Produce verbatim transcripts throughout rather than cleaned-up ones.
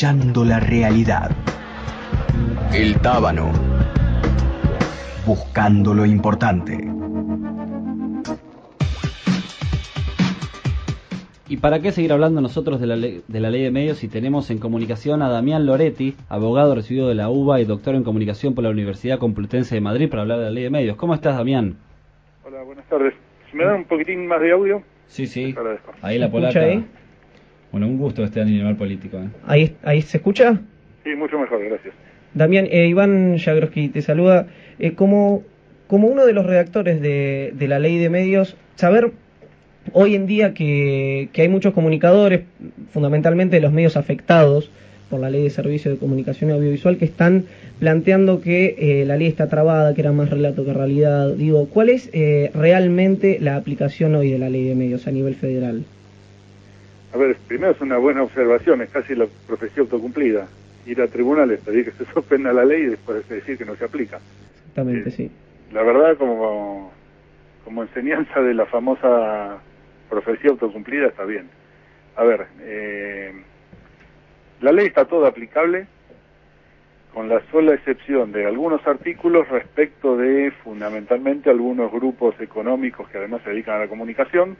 Acechando la realidad. El Tábano. Buscando lo importante. ¿Y para qué seguir hablando nosotros de la, ley, de la ley de medios si tenemos en comunicación a Damián Loretti, abogado recibido de la U B A y doctor en comunicación por la Universidad Complutense de Madrid, para hablar de la ley de medios? ¿Cómo estás, Damián? Hola, buenas tardes. Si me dan un poquitín más de audio. Sí, sí. Agradezco. Ahí la polaca. Ahí? Bueno, un gusto este animal político. ¿eh? ¿Ahí, ¿Ahí se escucha? Sí, mucho mejor, gracias. Damián, eh, Iván Jagroski te saluda. Eh, como, como uno de los redactores de, de la ley de medios, saber hoy en día que, que hay muchos comunicadores, fundamentalmente de los medios afectados por la ley de servicios de comunicación audiovisual, que están planteando que eh, la ley está trabada, que era más relato que realidad. Digo, ¿cuál es eh, realmente la aplicación hoy de la ley de medios a nivel federal? A ver, primero es una buena observación, es casi la profecía autocumplida. Ir a tribunales, pedir que se suspenda la ley y después decir que no se aplica. Exactamente, eh, sí. La verdad, como, como enseñanza de la famosa profecía autocumplida, está bien. A ver, eh, la ley está toda aplicable, con la sola excepción de algunos artículos respecto de, fundamentalmente, algunos grupos económicos que además se dedican a la comunicación,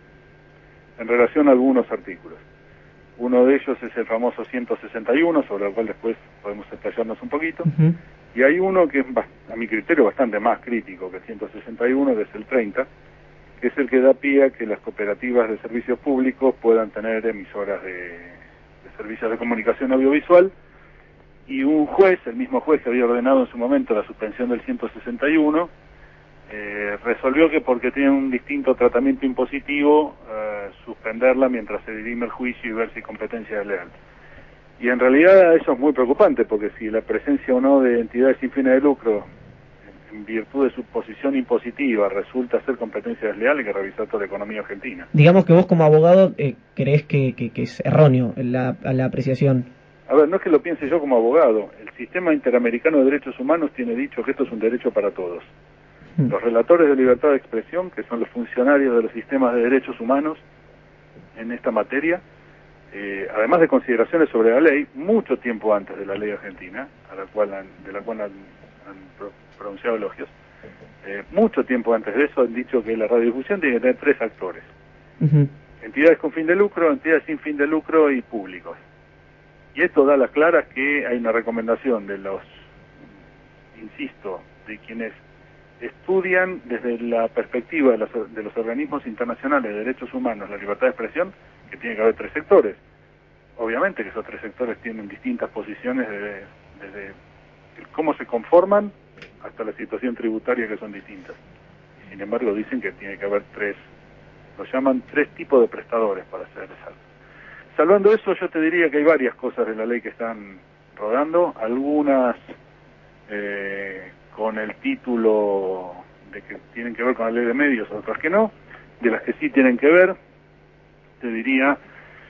en relación a algunos artículos. Uno de ellos es el famoso ciento sesenta y uno, sobre el cual después podemos explayarnos un poquito, uh-huh. Y hay uno que es, a mi criterio, bastante más crítico que el ciento sesenta y uno, que es el treinta, que es el que da pie a que las cooperativas de servicios públicos puedan tener emisoras de, de servicios de comunicación audiovisual, y un juez, el mismo juez que había ordenado en su momento la suspensión del ciento sesenta y uno, eh, resolvió que porque tiene un distinto tratamiento impositivo, eh, suspenderla mientras se dirime el juicio y ver si competencia es leal. Y en realidad eso es muy preocupante, porque si la presencia o no de entidades sin fines de lucro, en virtud de su posición impositiva, resulta ser competencia desleal, hay que revisar toda la economía argentina. Digamos que vos como abogado eh, creés que, que, que es erróneo la, la apreciación. A ver, no es que lo piense yo como abogado. El Sistema Interamericano de Derechos Humanos tiene dicho que esto es un derecho para todos. Hmm. Los relatores de libertad de expresión, que son los funcionarios de los sistemas de derechos humanos en esta materia, eh, además de consideraciones sobre la ley, mucho tiempo antes de la ley argentina, a la cual han, de la cual han, han pronunciado elogios, eh, mucho tiempo antes de eso han dicho que la radiodifusión tiene que tener tres actores. Uh-huh. Entidades con fin de lucro, entidades sin fin de lucro y públicos. Y esto da las claras que hay una recomendación de los, insisto, de quienes estudian desde la perspectiva de los, de los organismos internacionales de derechos humanos la libertad de expresión, que tiene que haber tres sectores. Obviamente que esos tres sectores tienen distintas posiciones desde, desde cómo se conforman hasta la situación tributaria, que son distintas. Sin embargo, dicen que tiene que haber tres, lo llaman tres tipos de prestadores para hacer eso. Salvando eso, yo te diría que hay varias cosas de la ley que están rodando, algunas eh, con el título de que tienen que ver con la ley de medios, otras que no. De las que sí tienen que ver, te diría,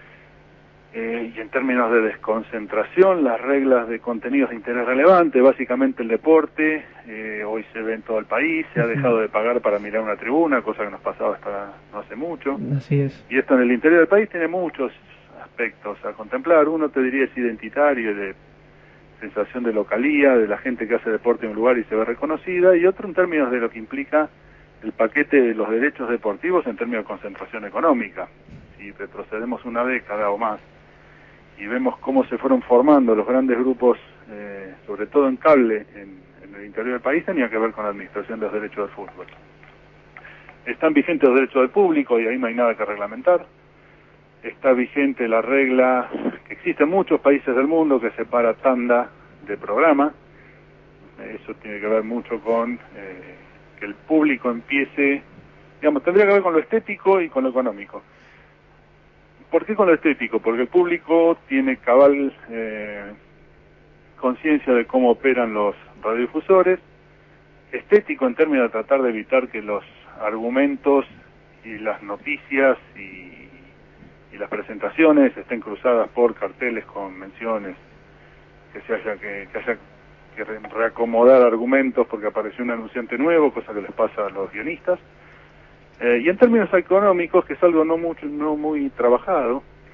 eh, y en términos de desconcentración, las reglas de contenidos de interés relevante, básicamente el deporte, eh, hoy se ve en todo el país, se ha dejado de pagar para mirar una tribuna, cosa que nos pasaba hasta no hace mucho. Así es. Y esto en el interior del país tiene muchos aspectos a contemplar. Uno, te diría, es identitario, de sensación de localía, de la gente que hace deporte en un lugar y se ve reconocida, y otro en términos de lo que implica el paquete de los derechos deportivos en términos de concentración económica. Si retrocedemos una década o más y vemos cómo se fueron formando los grandes grupos, eh, sobre todo en cable, en, en el interior del país, tenía que ver con la administración de los derechos del fútbol. Están vigentes los derechos del público y ahí no hay nada que reglamentar. Está vigente la regla que existe en muchos países del mundo, que separa tanda de programa. Eso tiene que ver mucho con eh, que el público empiece, digamos, tendría que ver con lo estético y con lo económico. ¿Por qué con lo estético? Porque el público tiene cabal eh, conciencia de cómo operan los radiodifusores. Estético en términos de tratar de evitar que los argumentos y las noticias y y las presentaciones estén cruzadas por carteles con menciones, que se haya que, que haya que reacomodar argumentos porque apareció un anunciante nuevo, cosa que les pasa a los guionistas. Eh, y en términos económicos, que es algo no mucho, no muy trabajado,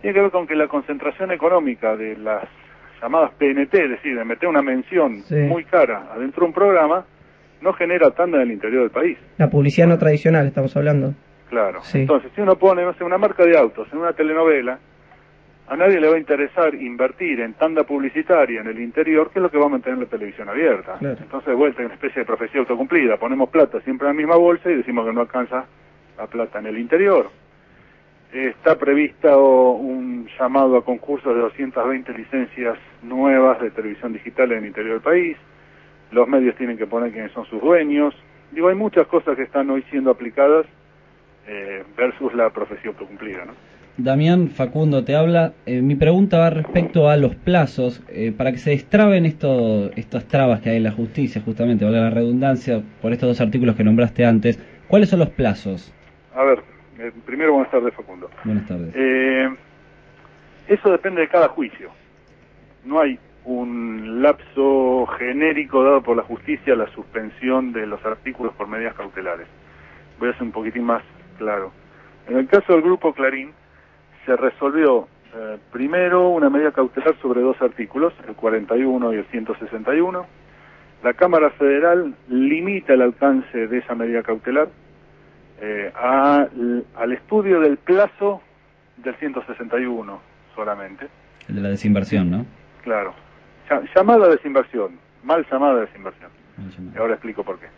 tiene que ver con que la concentración económica de las llamadas P N T, es decir, de meter una mención sí. muy cara adentro de un programa, no genera tanda en el interior del país. La publicidad no tradicional, estamos hablando. Claro. Sí. Entonces, si uno pone, no sé, una marca de autos en una telenovela, a nadie le va a interesar invertir en tanda publicitaria en el interior, que es lo que va a mantener la televisión abierta. Claro. Entonces, de vuelta, hay una especie de profecía autocumplida. Ponemos plata siempre en la misma bolsa y decimos que no alcanza la plata en el interior. Está previsto un llamado a concursos de doscientas veinte licencias nuevas de televisión digital en el interior del país. Los medios tienen que poner quiénes son sus dueños. Digo, hay muchas cosas que están hoy siendo aplicadas eh, versus la profecía autocumplida, ¿no? Damián, Facundo te habla. Eh, mi pregunta va respecto a los plazos. Eh, para que se destraben esto, estas trabas que hay en la justicia, justamente, valga la redundancia, por estos dos artículos que nombraste antes, ¿cuáles son los plazos? A ver, eh, primero buenas tardes, Facundo. Buenas tardes. Eh, eso depende de cada juicio. No hay un lapso genérico dado por la justicia a la suspensión de los artículos por medidas cautelares. Voy a ser un poquitín más claro. En el caso del Grupo Clarín, se resolvió eh, primero una medida cautelar sobre dos artículos, el cuarenta y uno y el ciento sesenta y uno. La Cámara Federal limita el alcance de esa medida cautelar eh, a, al estudio del plazo del ciento sesenta y uno solamente. El de la desinversión, ¿no? Claro. Llamada desinversión, mal llamada desinversión. Y ahora explico por qué.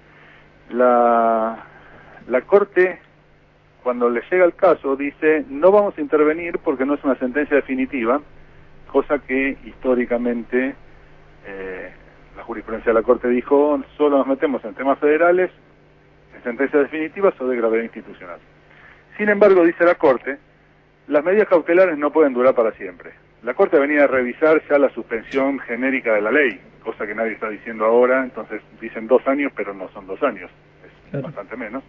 La, la Corte, cuando le llega el caso, dice, no vamos a intervenir porque no es una sentencia definitiva, cosa que históricamente eh, la jurisprudencia de la Corte dijo, solo nos metemos en temas federales, en sentencias definitivas o de gravedad institucional. Sin embargo, dice la Corte, las medidas cautelares no pueden durar para siempre. La Corte venía a revisar ya la suspensión genérica de la ley, cosa que nadie está diciendo ahora, entonces dicen dos años, pero no son dos años, es claro. bastante menos.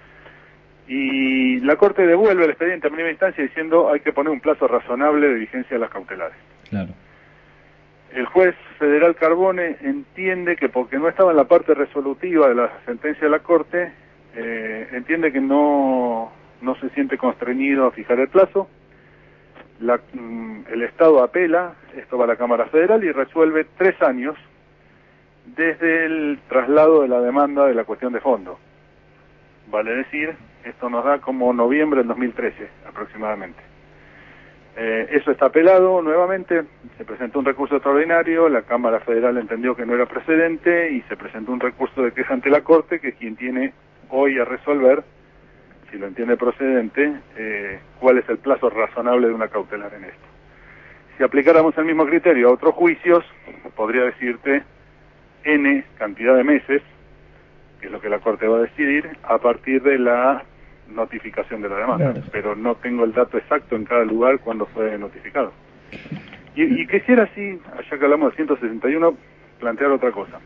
Y la Corte devuelve el expediente a primera instancia diciendo hay que poner un plazo razonable de vigencia de las cautelares. Claro. El juez federal Carbone entiende que porque no estaba en la parte resolutiva de la sentencia de la Corte, eh, entiende que no, no se siente constreñido a fijar el plazo. La, el Estado apela, esto va a la Cámara Federal y resuelve tres años desde el traslado de la demanda de la cuestión de fondo. Vale decir, esto nos da como noviembre del dos mil trece aproximadamente. Eh, eso está apelado nuevamente, se presentó un recurso extraordinario, la Cámara Federal entendió que no era precedente y se presentó un recurso de queja ante la Corte, que es quien tiene hoy a resolver, si lo entiende procedente, eh, cuál es el plazo razonable de una cautelar en esto. Si aplicáramos el mismo criterio a otros juicios, podría decirte N cantidad de meses, que es lo que la Corte va a decidir, a partir de la notificación de la demanda. Claro. Pero no tengo el dato exacto en cada lugar cuando fue notificado. Y, y quisiera así, ya que hablamos del ciento sesenta y uno, plantear otra cosa.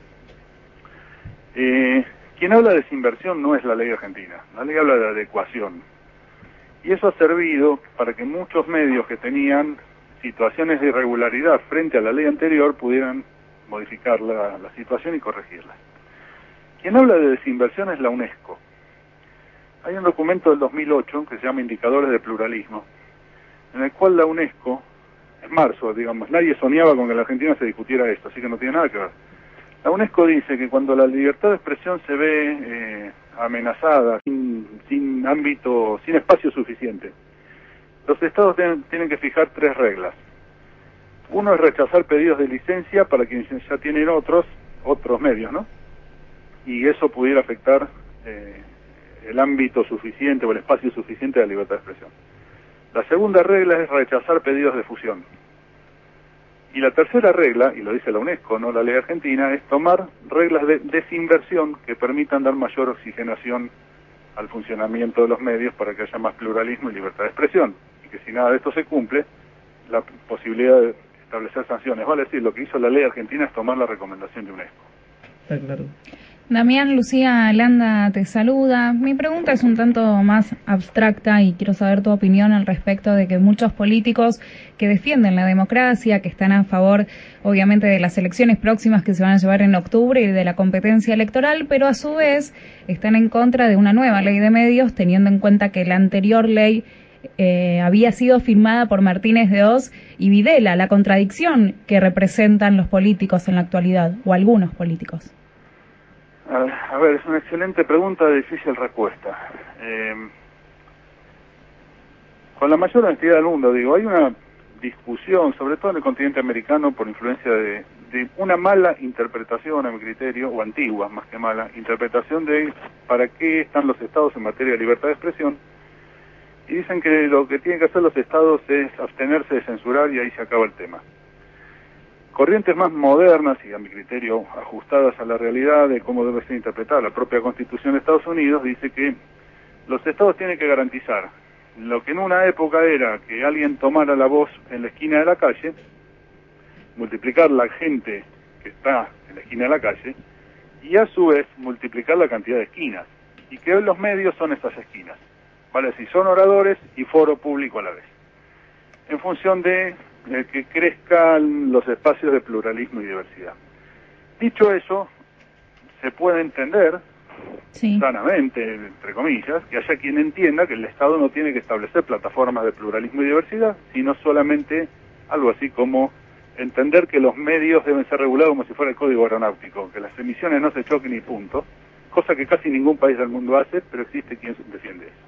Eh... Quien habla de desinversión no es la ley argentina, la ley habla de adecuación. Y eso ha servido para que muchos medios que tenían situaciones de irregularidad frente a la ley anterior pudieran modificar la, la situación y corregirla. Quien habla de desinversión es la UNESCO. Hay un documento del dos mil ocho que se llama Indicadores de Pluralismo, en el cual la UNESCO, en marzo, digamos, nadie soñaba con que en la Argentina se discutiera esto, así que no tiene nada que ver. La UNESCO dice que cuando la libertad de expresión se ve eh, amenazada, sin, sin ámbito, sin espacio suficiente, los estados tienen, tienen que fijar tres reglas. Uno es rechazar pedidos de licencia para quienes ya tienen otros, otros medios, ¿no? Y eso pudiera afectar eh, el ámbito suficiente o el espacio suficiente de la libertad de expresión. La segunda regla es rechazar pedidos de fusión. Y la tercera regla, y lo dice la UNESCO, no la ley argentina, es tomar reglas de desinversión que permitan dar mayor oxigenación al funcionamiento de los medios para que haya más pluralismo y libertad de expresión. Y que si nada de esto se cumple, la posibilidad de establecer sanciones. Vale decir, lo que hizo la ley argentina es tomar la recomendación de UNESCO. Está claro. Damián, Lucía Landa te saluda. Mi pregunta es un tanto más abstracta y quiero saber tu opinión al respecto de que muchos políticos que defienden la democracia, que están a favor, obviamente, de las elecciones próximas que se van a llevar en octubre y de la competencia electoral, pero a su vez están en contra de una nueva ley de medios, teniendo en cuenta que la anterior ley eh, había sido firmada por Martínez de Oz y Videla, la contradicción que representan los políticos en la actualidad, o algunos políticos. A ver, es una excelente pregunta de difícil respuesta. Eh, con la mayor honestidad del mundo, digo, hay una discusión, sobre todo en el continente americano, por influencia de, de una mala interpretación, a mi criterio, o antigua, más que mala, interpretación de para qué están los estados en materia de libertad de expresión, y dicen que lo que tienen que hacer los estados es abstenerse de censurar y ahí se acaba el tema. Corrientes más modernas y a mi criterio ajustadas a la realidad de cómo debe ser interpretada la propia Constitución de Estados Unidos dice que los estados tienen que garantizar lo que en una época era que alguien tomara la voz en la esquina de la calle, multiplicar la gente que está en la esquina de la calle y a su vez multiplicar la cantidad de esquinas y que hoy los medios son esas esquinas, vale, si son oradores y foro público a la vez, en función de el que crezcan los espacios de pluralismo y diversidad. Dicho eso, se puede entender sí. sanamente, entre comillas, que haya quien entienda que el Estado no tiene que establecer plataformas de pluralismo y diversidad, sino solamente algo así como entender que los medios deben ser regulados como si fuera el código aeronáutico, que las emisiones no se choquen y punto, cosa que casi ningún país del mundo hace, pero existe quien defiende eso.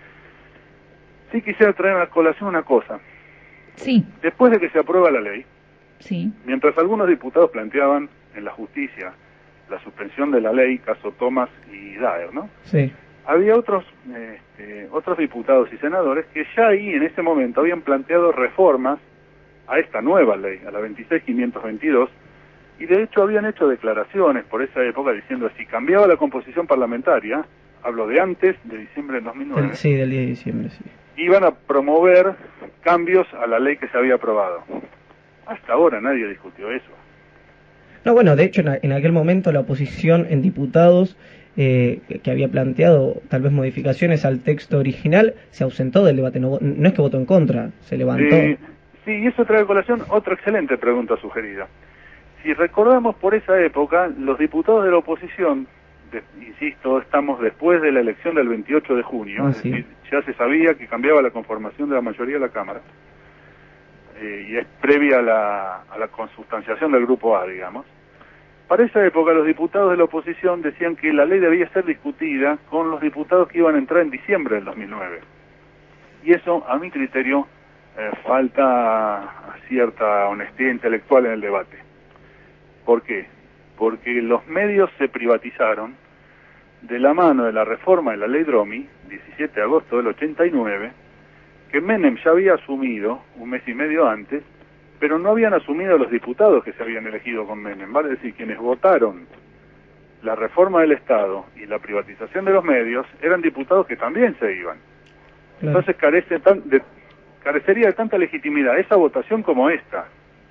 Sí quisiera traer a colación una cosa. Sí. Después de que se aprueba la ley, sí. mientras algunos diputados planteaban en la justicia la suspensión de la ley, caso Thomas y Daer, ¿no? Sí. Había otros este, otros diputados y senadores que ya ahí en ese momento habían planteado reformas a esta nueva ley, a la veintiséis mil quinientos veintidós, y de hecho habían hecho declaraciones por esa época diciendo si cambiaba la composición parlamentaria, hablo de antes de diciembre del dos mil nueve. El, sí, del diez de diciembre, sí. Iban a promover cambios a la ley que se había aprobado. Hasta ahora nadie discutió eso. No, bueno, de hecho en, en aquel momento la oposición en diputados eh, que, que había planteado tal vez modificaciones al texto original se ausentó del debate, no, no es que votó en contra, se levantó. Sí, sí, y eso trae a colación otra excelente pregunta sugerida. Si recordamos por esa época, los diputados de la oposición, de, insisto, estamos después de la elección del veintiocho de junio, ah, es sí. decir, ya se sabía que cambiaba la conformación de la mayoría de la Cámara, eh, y es previa a la, a la consustanciación del Grupo A, digamos. Para esa época los diputados de la oposición decían que la ley debía ser discutida con los diputados que iban a entrar en diciembre del dos mil nueve. Y eso, a mi criterio, eh, falta cierta honestidad intelectual en el debate. ¿Por qué? Porque los medios se privatizaron de la mano de la reforma de la ley Dromi, diecisiete de agosto del ochenta y nueve, que Menem ya había asumido un mes y medio antes, pero no habían asumido los diputados que se habían elegido con Menem, vale decir, quienes votaron la reforma del Estado y la privatización de los medios eran diputados que también se iban. Claro. Entonces carece tan, de, carecería de tanta legitimidad esa votación como esta.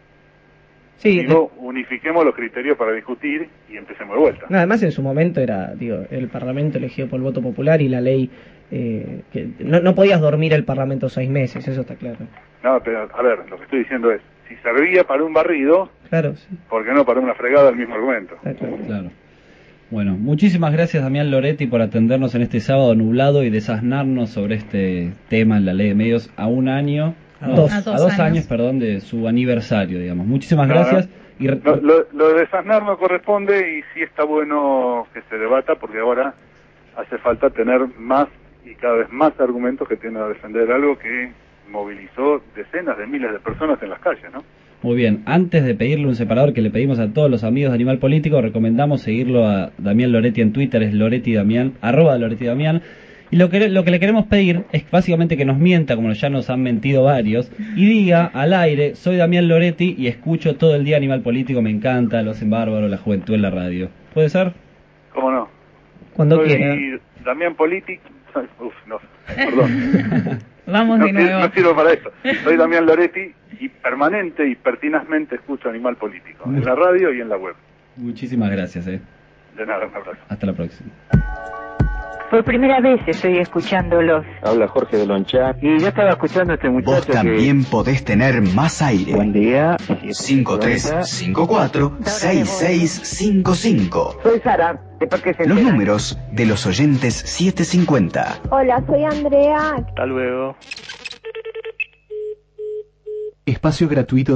Sí, digo, de... unifiquemos los criterios para discutir y empecemos de vuelta. No, además en su momento era, digo, el Parlamento elegido por el voto popular y la ley, eh, que no, no podías dormir el Parlamento seis meses, eso está claro. No, pero a ver, lo que estoy diciendo es, si servía para un barrido, claro, sí. ¿por qué no para una fregada el mismo argumento? Claro. Claro. Bueno, muchísimas gracias Damián Loretti por atendernos en este sábado nublado y desasnarnos sobre este tema en la ley de medios a un año, a, no, dos. a, dos, a dos años. años, perdón, de su aniversario, digamos. Muchísimas no, gracias. No. Y re... lo, lo, lo de desasnar no corresponde y sí está bueno que se debata porque ahora hace falta tener más y cada vez más argumentos que tienen a defender algo que movilizó decenas de miles de personas en las calles, ¿no? Muy bien, antes de pedirle un separador que le pedimos a todos los amigos de Animal Político, recomendamos seguirlo a Damián Loretti en Twitter, es Loretti Damián, arroba Loretti Damián, y lo que, lo que le queremos pedir es básicamente que nos mienta, como ya nos han mentido varios, y diga al aire, soy Damián Loretti y escucho todo el día Animal Político, me encanta, lo hacen bárbaro, la juventud en la radio. ¿Puede ser? ¿Cómo no? Cuando soy quiera. Damián Político, uf, no, perdón. Vamos no, de nuevo. No sirvo para eso. Soy Damián Loretti y permanente y pertinazmente escucho Animal Político, en la radio y en la web. Muchísimas gracias, eh. De nada, un abrazo. Hasta la próxima. Por primera vez estoy escuchándolos. Habla Jorge de Lonchá. Y yo estaba escuchando a este muchacho. Vos también que... podés tener más aire. Buen día. cinco tres cinco cuatro seis seis cinco cinco. Soy Sara. Que se Los números de los oyentes setecientos cincuenta. Hola, soy Andrea. Hasta luego. Espacio gratuito